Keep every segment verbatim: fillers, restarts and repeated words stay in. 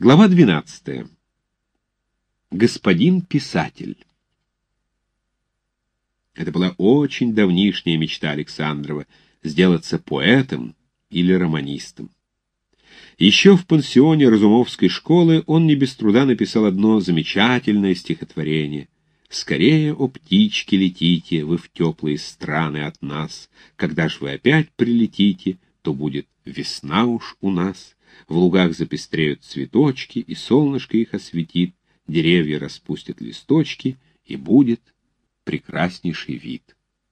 Глава двенадцатая. Господин писатель. Это была очень давнишняя мечта Александрова — сделаться поэтом или романистом. Еще в пансионе Разумовской школы он не без труда написал одно замечательное стихотворение: «Скорее, о птички, летите вы в теплые страны от нас. Когда ж вы опять прилетите, то будет весна уж у нас. В лугах запестреют цветочки, и солнышко их осветит, деревья распустят листочки, и будет прекраснейший вид».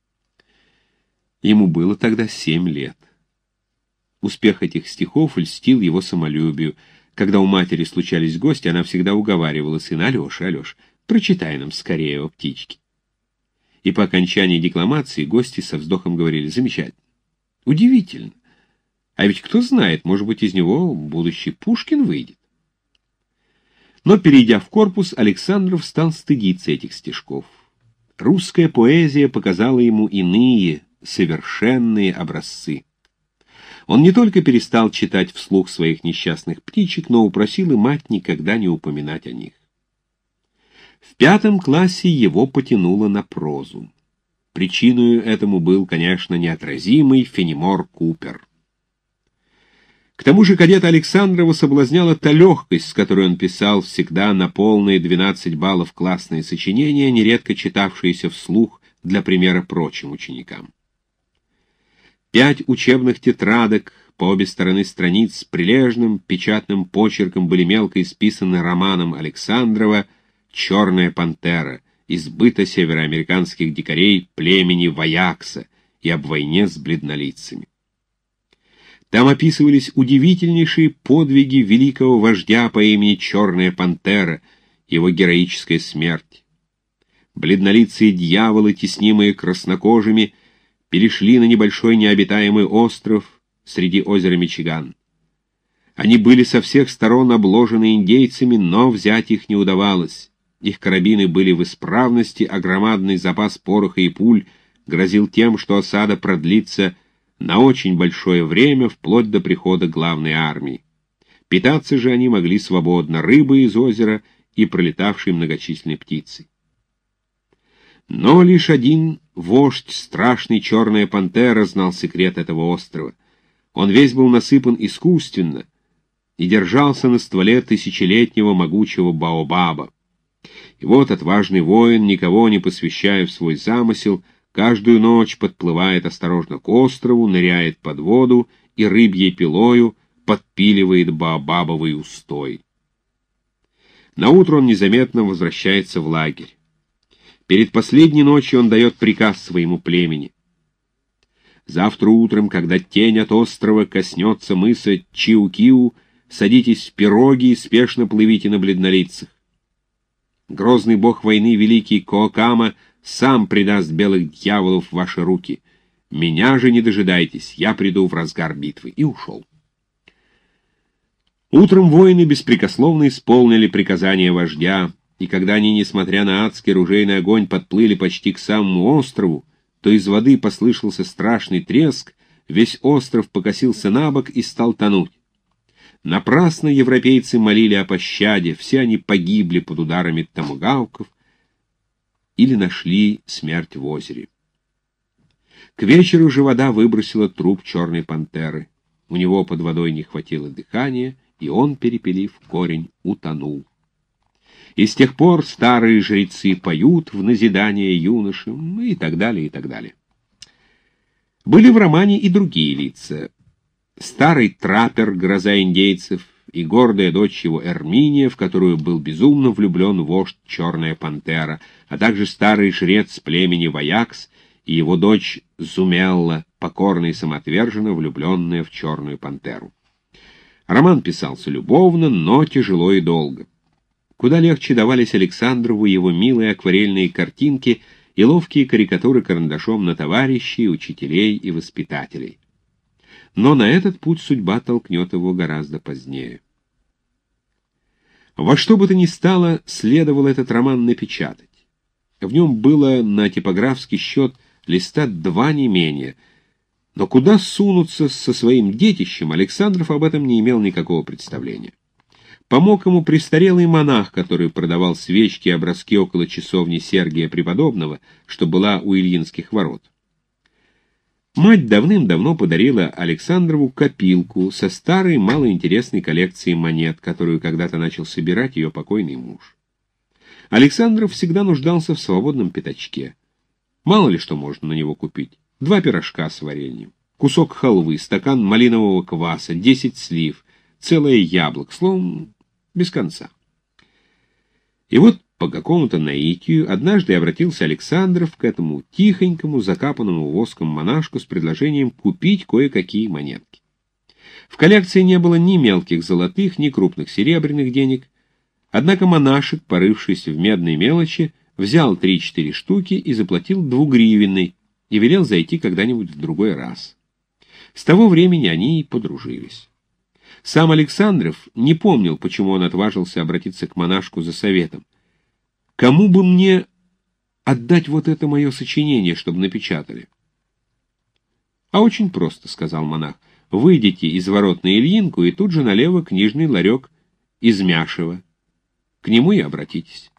Ему было тогда семь лет. Успех этих стихов льстил его самолюбию. Когда у матери случались гости, она всегда уговаривала сына: «Алеша, Алеша, прочитай нам скорее о птичке». И по окончании декламации гости со вздохом говорили: «Замечательно, удивительно. А ведь кто знает, может быть, из него будущий Пушкин выйдет». Но, перейдя в корпус, Александров стал стыдиться этих стишков. Русская поэзия показала ему иные, совершенные образцы. Он не только перестал читать вслух своих несчастных птичек, но упросил и мать никогда не упоминать о них. В пятом классе его потянуло на прозу. Причиной этому был, конечно, неотразимый Фенемор Купер. К тому же кадета Александрова соблазняла та легкость, с которой он писал всегда на полные двенадцать баллов классные сочинения, нередко читавшиеся вслух для примера прочим ученикам. Пять учебных тетрадок по обе стороны страниц с прилежным печатным почерком были мелко исписаны романом Александрова «Черная пантера» из быта североамериканских дикарей племени Ваякса и об войне с бледнолицами. Там описывались удивительнейшие подвиги великого вождя по имени Черная пантера, его героическая смерть. Бледнолицые дьяволы, теснимые краснокожими, перешли на небольшой необитаемый остров среди озера Мичиган. Они были со всех сторон обложены индейцами, но взять их не удавалось. Их карабины были в исправности, а громадный запас пороха и пуль грозил тем, что осада продлится на очень большое время, вплоть до прихода главной армии. Питаться же они могли свободно рыбой из озера и пролетавшей многочисленной птицей. Но лишь один вождь, страшный Черная пантера, знал секрет этого острова. Он весь был насыпан искусственно и держался на стволе тысячелетнего могучего баобаба. И вот отважный воин, никого не посвящая в свой замысел, каждую ночь подплывает осторожно к острову, ныряет под воду и рыбьей пилою подпиливает баобабовый устой. Наутро он незаметно возвращается в лагерь. Перед последней ночью он дает приказ своему племени: «Завтра утром, когда тень от острова коснется мыса Чиу-Киу, садитесь в пироги и спешно плывите на бледнолицах. Грозный бог войны, великий Коокама, сам предаст белых дьяволов в ваши руки. Меня же не дожидайтесь, я приду в разгар битвы». И ушел. Утром воины беспрекословно исполнили приказания вождя, и когда они, несмотря на адский ружейный огонь, подплыли почти к самому острову, то из воды послышался страшный треск, весь остров покосился на бок и стал тонуть. Напрасно европейцы молили о пощаде, все они погибли под ударами томагавков или нашли смерть в озере. К вечеру же вода выбросила труп Черной пантеры. У него под водой не хватило дыхания, и он, перепилив корень, утонул. И с тех пор старые жрецы поют в назидание юношам, и так далее, и так далее. Были в романе и другие лица. Старый траппер, гроза индейцев, и гордая дочь его Эрминия, в которую был безумно влюблен вождь Черная пантера, а также старый жрец племени Ваякс и его дочь Зумелла, покорно и самоотверженно влюбленная в Черную пантеру. Роман писался любовно, но тяжело и долго. Куда легче давались Александрову его милые акварельные картинки и ловкие карикатуры карандашом на товарищей, учителей и воспитателей. Но на этот путь судьба толкнет его гораздо позднее. Во что бы то ни стало, следовало этот роман напечатать. В нем было на типографский счет листа два не менее, но куда сунуться со своим детищем, Александров об этом не имел никакого представления. помог ему престарелый монах, который продавал свечки и образки около часовни Сергия Преподобного, что была у Ильинских ворот. Мать давным-давно подарила Александрову копилку со старой малоинтересной коллекцией монет, которую когда-то начал собирать ее покойный муж. Александров всегда нуждался в свободном пятачке. Мало ли что можно на него купить. Два пирожка с вареньем, кусок халвы, стакан малинового кваса, десять слив, целое яблок, словом, без конца. И вот по какому-то наитию однажды обратился Александров к этому тихонькому, закапанному воском монашку с предложением купить кое-какие монетки. В коллекции не было ни мелких золотых, ни крупных серебряных денег, однако монашек, порывшись в медной мелочи, взял три-четыре штуки и заплатил двугривенной и велел зайти когда-нибудь в другой раз. С того времени они и подружились. Сам Александров не помнил, почему он отважился обратиться к монашку за советом. «Кому бы мне отдать вот это мое сочинение, чтобы напечатали?» «А очень просто», — сказал монах. «Выйдите из ворот на Ильинку, и тут же налево книжный ларек Измяшева. К нему и обратитесь».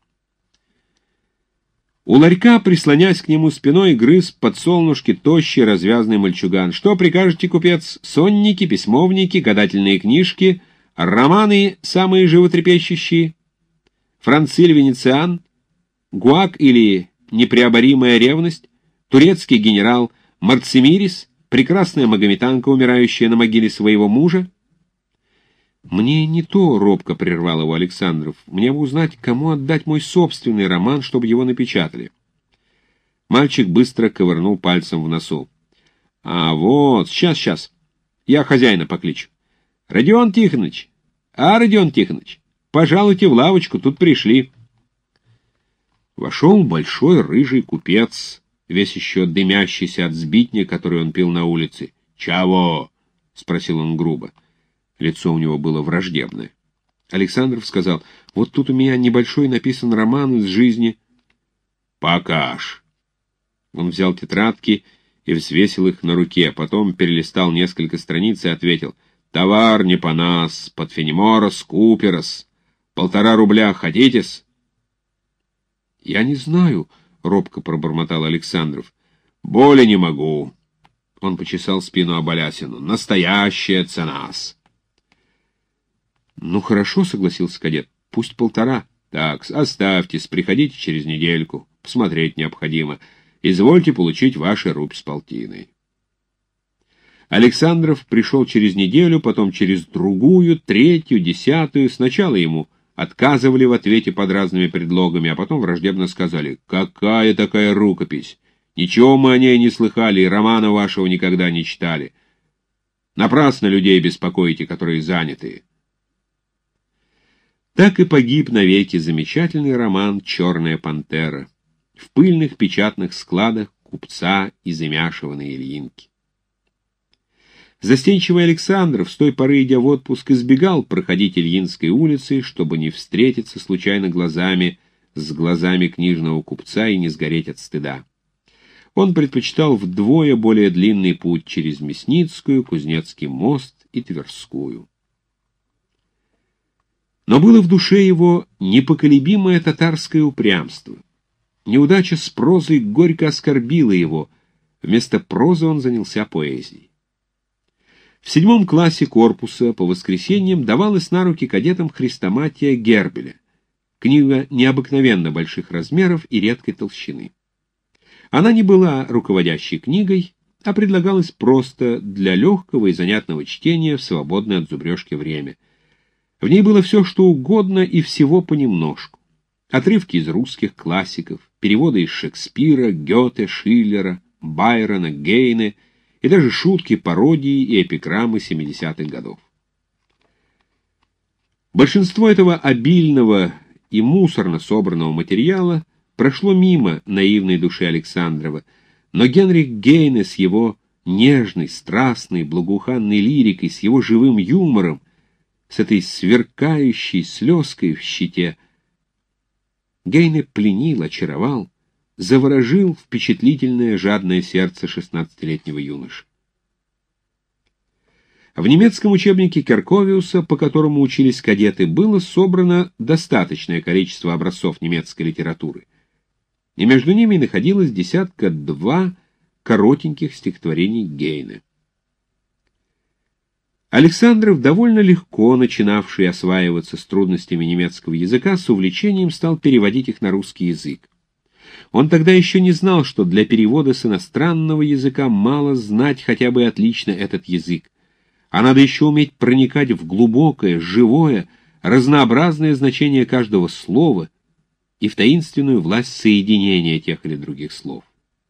У ларька, прислонясь к нему спиной, грыз подсолнушки тощий развязный мальчуган. «Что прикажете, купец? Сонники, письмовники, гадательные книжки, романы самые животрепещущие? Франциль Венециан? Гуак или непреоборимая ревность? Турецкий генерал Марцимирис? Прекрасная магометанка, умирающая на могиле своего мужа?» «Мне не то», — робко прервал его Александров. «Мне бы узнать, кому отдать мой собственный роман, чтобы его напечатали». Мальчик быстро ковырнул пальцем в носу. «А вот, сейчас, сейчас. Я хозяина покличу. Родион Тихоныч! А, Родион Тихоныч, пожалуйте в лавочку, тут пришли». Вошел большой рыжий купец, весь еще дымящийся от сбитня, который он пил на улице. «Чего?» — спросил он грубо. Лицо у него было враждебное. Александров сказал: «Вот тут у меня небольшой написан роман из жизни». «Покаж». Он взял тетрадки и взвесил их на руке, потом перелистал несколько страниц и ответил: «Товар не по нас, под Фенеморос, Куперос. Полтора рубля хотите-с?» «Я не знаю», — робко пробормотал Александров. «Более не могу». Он почесал спину Абалясину. «Настоящая цена-с». «Ну хорошо», — согласился кадет, — «пусть полтора». «Так, оставьтесь, приходите через недельку, посмотреть необходимо. Извольте получить ваши рубь с полтиной». Александров пришел через неделю, потом через другую, третью, десятую. Сначала ему отказывали в ответе под разными предлогами, а потом враждебно сказали: «Какая такая рукопись? Ничего мы о ней не слыхали и романа вашего никогда не читали. Напрасно людей беспокоите, которые заняты». Так и погиб навеки замечательный роман «Черная пантера» в пыльных печатных складах купца Измяшева на Ильинке. Застенчивый Александров, с той поры, идя в отпуск, избегал проходить Ильинской улицей, чтобы не встретиться случайно глазами с глазами книжного купца и не сгореть от стыда. Он предпочитал вдвое более длинный путь через Мясницкую, Кузнецкий мост и Тверскую. Но было в душе его непоколебимое татарское упрямство. Неудача с прозой горько оскорбила его. Вместо прозы он занялся поэзией. В седьмом классе корпуса по воскресеньям давалась на руки кадетам хрестоматия Гербеля, книга необыкновенно больших размеров и редкой толщины. Она не была руководящей книгой, а предлагалась просто для легкого и занятного чтения в свободное от зубрежки время. В ней было все, что угодно, и всего понемножку. Отрывки из русских классиков, переводы из Шекспира, Гёте, Шиллера, Байрона, Гейне и даже шутки, пародии и эпиграммы семидесятых годов. Большинство этого обильного и мусорно собранного материала прошло мимо наивной души Александрова, но Генрих Гейне с его нежной, страстной, благоуханной лирикой, с его живым юмором, с этой сверкающей слезкой в щите, Гейне пленил, очаровал, заворожил впечатлительное жадное сердце шестнадцатилетнего юноши. В немецком учебнике Керковиуса, по которому учились кадеты, было собрано достаточное количество образцов немецкой литературы, и между ними находилось десятка-два коротеньких стихотворений Гейне. Александров, довольно легко начинавший осваиваться с трудностями немецкого языка, с увлечением стал переводить их на русский язык. Он тогда еще не знал, что для перевода с иностранного языка мало знать хотя бы отлично этот язык, а надо еще уметь проникать в глубокое, живое, разнообразное значение каждого слова и в таинственную власть соединения тех или других слов.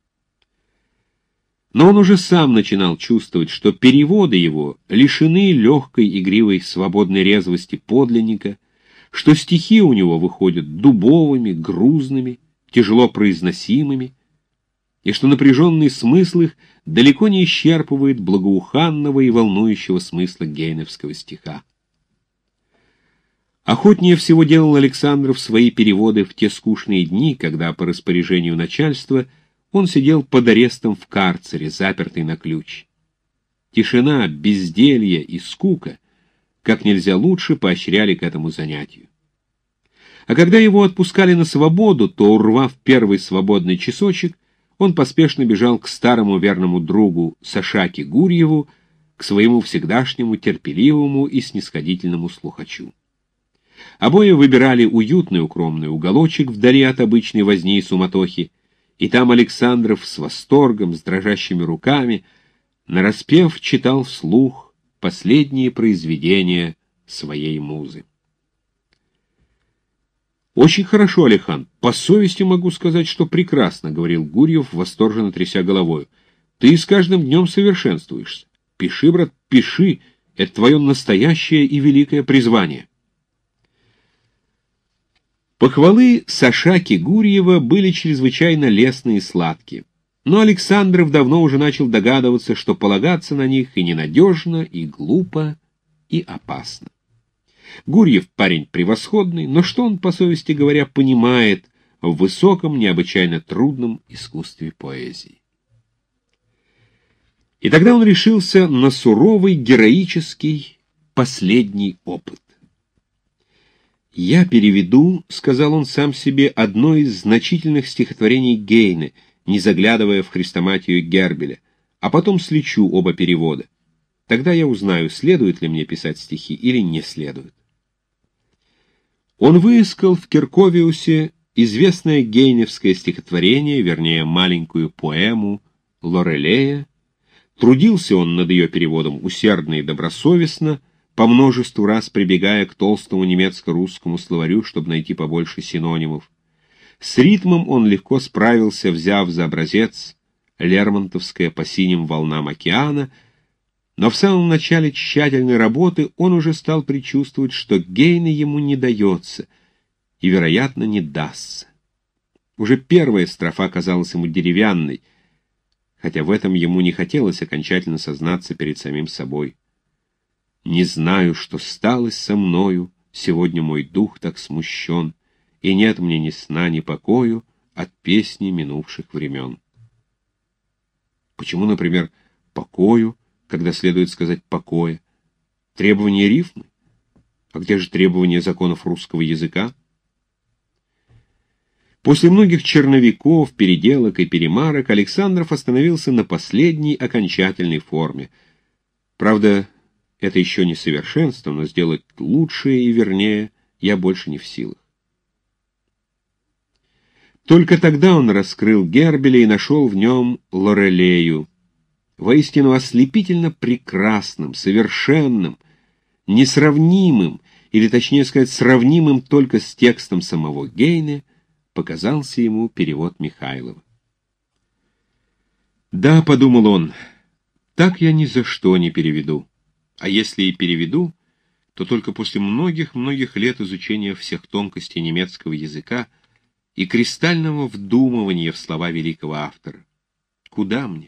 Но он уже сам начинал чувствовать, что переводы его лишены легкой, игривой, свободной резвости подлинника, что стихи у него выходят дубовыми, грузными, тяжело произносимыми, и что напряженный смысл их далеко не исчерпывает благоуханного и волнующего смысла гейневского стиха. Охотнее всего делал Александров свои переводы в те скучные дни, когда по распоряжению начальства он сидел под арестом в карцере, запертый на ключ. Тишина, безделье и скука как нельзя лучше поощряли к этому занятию. А когда его отпускали на свободу, то, урвав первый свободный часочек, он поспешно бежал к старому верному другу Сашаке Гурьеву, к своему всегдашнему терпеливому и снисходительному слухачу. Обои выбирали уютный укромный уголочек вдали от обычной возни и суматохи, и там Александров с восторгом, с дрожащими руками, нараспев читал вслух последние произведения своей музы. «Очень хорошо, Алихан, по совести могу сказать, что прекрасно», — говорил Гурьев, восторженно тряся головою. «Ты с каждым днем совершенствуешься. Пиши, брат, пиши, это твое настоящее и великое призвание». Похвалы Сашаки Гурьева были чрезвычайно лестные и сладкие, но Александров давно уже начал догадываться, что полагаться на них и ненадежно, и глупо, и опасно. Гурьев парень превосходный, но что он, по совести говоря, понимает в высоком, необычайно трудном искусстве поэзии? И тогда он решился на суровый, героический, последний опыт. «Я переведу, — сказал он сам себе, — одно из значительных стихотворений Гейне, не заглядывая в хрестоматию Гербеля, а потом слечу оба перевода. Тогда я узнаю, следует ли мне писать стихи или не следует». Он выискал в Керковиусе известное гейневское стихотворение, вернее, маленькую поэму Лорелея. Трудился он над ее переводом усердно и добросовестно, по множеству раз прибегая к толстому немецко-русскому словарю, чтобы найти побольше синонимов. С ритмом он легко справился, взяв за образец лермонтовское «По синим волнам океана», но в самом начале тщательной работы он уже стал предчувствовать, что Гейне ему не дается и, вероятно, не дастся. Уже первая строфа казалась ему деревянной, хотя в этом ему не хотелось окончательно сознаться перед самим собой. «Не знаю, что сталось со мною, сегодня мой дух так смущен, и нет мне ни сна, ни покою от песни минувших времен». Почему, например, покою, когда следует сказать покоя? Требования рифмы? А где же требования законов русского языка? После многих черновиков, переделок и перемарок Александров остановился на последней окончательной форме. Правда, это еще не совершенство, но сделать лучше и вернее я больше не в силах. Только тогда он раскрыл Гербеля и нашел в нем Лорелею, воистину ослепительно прекрасным, совершенным, несравнимым, или точнее сказать, сравнимым только с текстом самого Гейне, показался ему перевод Михайлова. «Да, — подумал он, — так я ни за что не переведу. А если и переведу, то только после многих-многих лет изучения всех тонкостей немецкого языка и кристального вдумывания в слова великого автора. Куда мне?»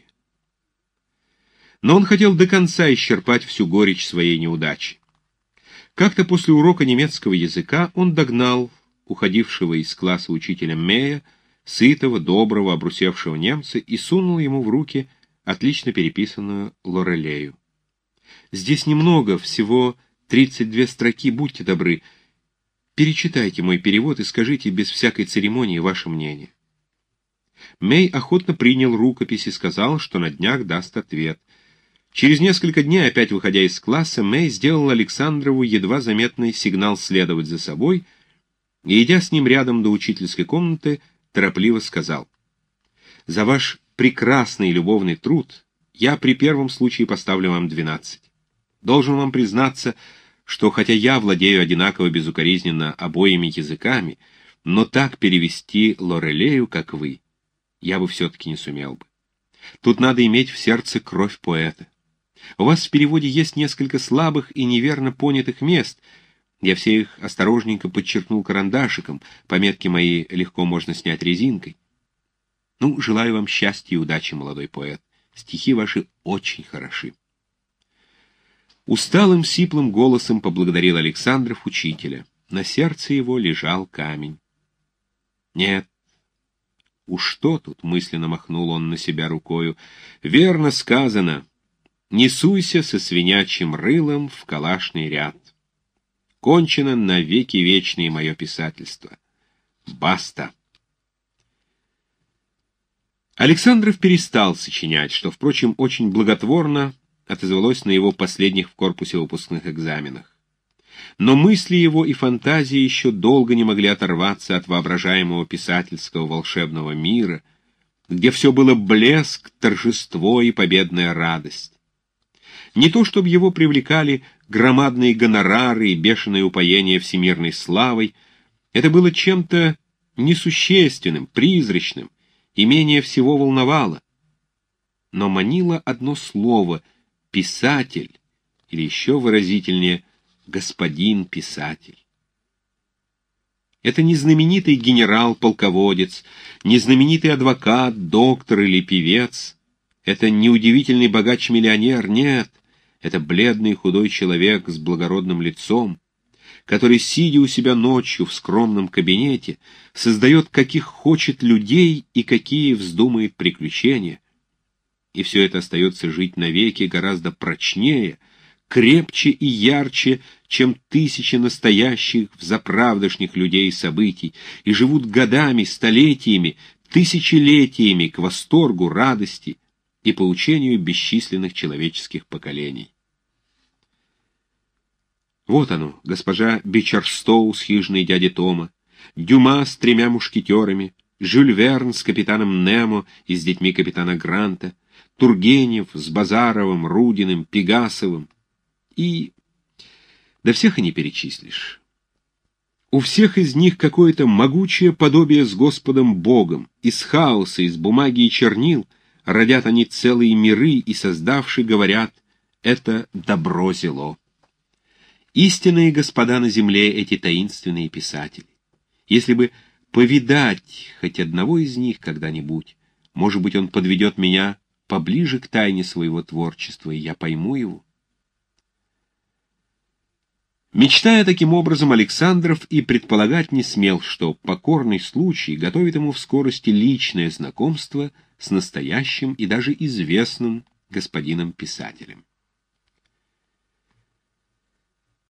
Но он хотел до конца исчерпать всю горечь своей неудачи. Как-то после урока немецкого языка он догнал уходившего из класса учителя Мея, сытого, доброго, обрусевшего немца, и сунул ему в руки отлично переписанную Лорелею. Здесь немного, всего тридцать две строки, будьте добры. Перечитайте мой перевод и скажите без всякой церемонии ваше мнение». Мэй охотно принял рукопись и сказал, что на днях даст ответ. Через несколько дней, опять выходя из класса, Мэй сделал Александрову едва заметный сигнал следовать за собой и, идя с ним рядом до учительской комнаты, торопливо сказал: «За ваш прекрасный любовный труд я при первом случае поставлю вам двенадцать. Должен вам признаться, что хотя я владею одинаково безукоризненно обоими языками, но так перевести Лорелею, как вы, я бы все-таки не сумел бы. Тут надо иметь в сердце кровь поэта. У вас в переводе есть несколько слабых и неверно понятых мест. Я все их осторожненько подчеркнул карандашиком, пометки мои легко можно снять резинкой. Ну, желаю вам счастья и удачи, молодой поэт. Стихи ваши очень хороши». Усталым, сиплым голосом поблагодарил Александров учителя. На сердце его лежал камень. «Нет, уж что тут?» — мысленно махнул он на себя рукою. «Верно сказано. Не суйся со свинячьим рылом в калашный ряд. Кончено навеки вечное мое писательство. Баста». Александров перестал сочинять, что, впрочем, очень благотворно отозвалось на его последних в корпусе выпускных экзаменах. Но мысли его и фантазии еще долго не могли оторваться от воображаемого писательского волшебного мира, где все было блеск, торжество и победная радость. Не то чтобы его привлекали громадные гонорары и бешеное упоение всемирной славой, это было чем-то несущественным, призрачным, и менее всего волновало. Но манило одно слово — «писатель», или еще выразительнее «господин писатель». Это не знаменитый генерал-полководец, не знаменитый адвокат, доктор или певец, это не удивительный богач-миллионер, нет, это бледный худой человек с благородным лицом, который, сидя у себя ночью в скромном кабинете, создает каких хочет людей и какие вздумает приключения. И все это остается жить навеки гораздо прочнее, крепче и ярче, чем тысячи настоящих взаправдошних людей и событий, и живут годами, столетиями, тысячелетиями к восторгу, радости и поучению бесчисленных человеческих поколений. Вот оно, госпожа Бичерстоу с хижиной дяди Тома, Дюма с тремя мушкетерами, Жюль Верн с капитаном Немо и с детьми капитана Гранта, Тургенев с Базаровым, Рудиным, Пегасовым. И... да всех и не перечислишь. У всех из них какое-то могучее подобие с Господом Богом. Из хаоса, из бумаги и чернил родят они целые миры, и, создавши, говорят, это добро-зело. Истинные господа на земле эти таинственные писатели. Если бы повидать хоть одного из них когда-нибудь, может быть, он подведет меня поближе к тайне своего творчества, и я пойму его. Мечтая таким образом, Александров и предполагать не смел, что покорный случай готовит ему в скорости личное знакомство с настоящим и даже известным господином-писателем.